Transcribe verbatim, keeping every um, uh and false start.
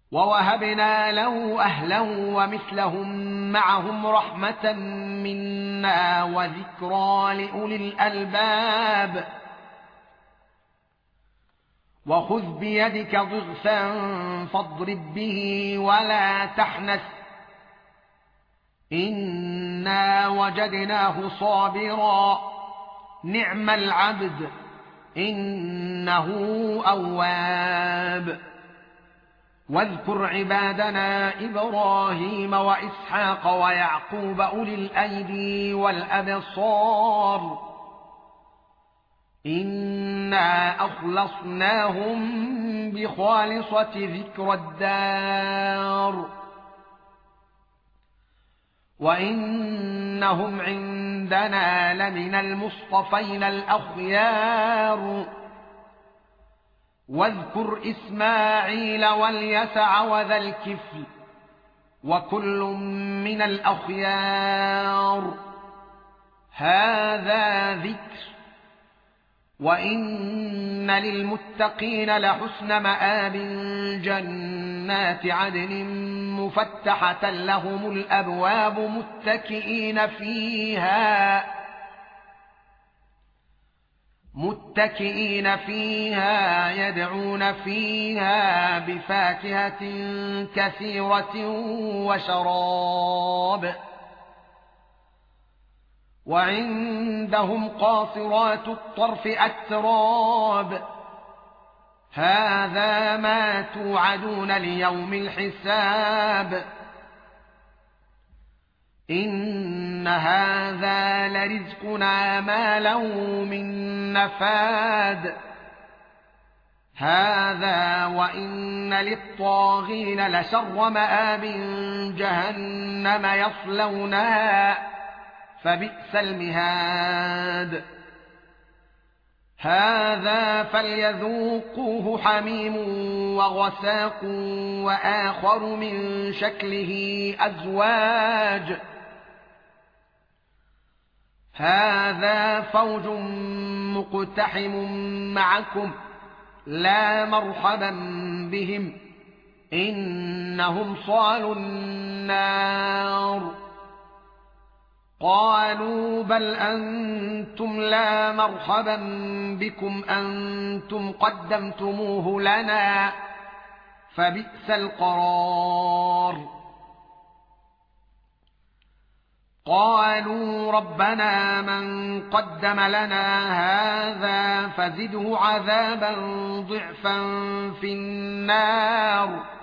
ووهبنا له أهله ومثلهم معهم رحمة منا وذكرى لأولي الألباب وخذ بيدك ضغثا فاضرب به ولا تحنث إنا وجدناه صابرا نعم العبد إنه أواب واذكر عبادنا إبراهيم وإسحاق ويعقوب أولي الأيدي والأبصار إنا أخلصناهم بخالصة ذكر الدار وإنهم عندنا لمن المصطفين الأخيار واذكر إسماعيل واليسع وذا الكفل وكل من الأخيار هذا ذكر وإن للمتقين لحسن مآب جنات عدن مفتحة لهم الأبواب متكئين فيها متكئين فيها يدعون فيها بفاكهة كثيرة وشراب وعندهم قاصرات الطرف أتراب هذا ما توعدون ليوم الحساب إن هذا لرزقنا ما له من نفاد هذا وإن للطاغين لشر مآب جهنم يصلونها فبئس المهاد هذا فليذوقوه حميم وغساق وآخر من شكله أزواج هذا فوج مقتحم معكم لا مرحبا بهم إنهم صالوا النار قالوا بل أنتم لا مرحبا بكم أنتم قدمتموه لنا فبئس القرار قالوا ربنا من قدم لنا هذا فزده عذابا ضعفا في النار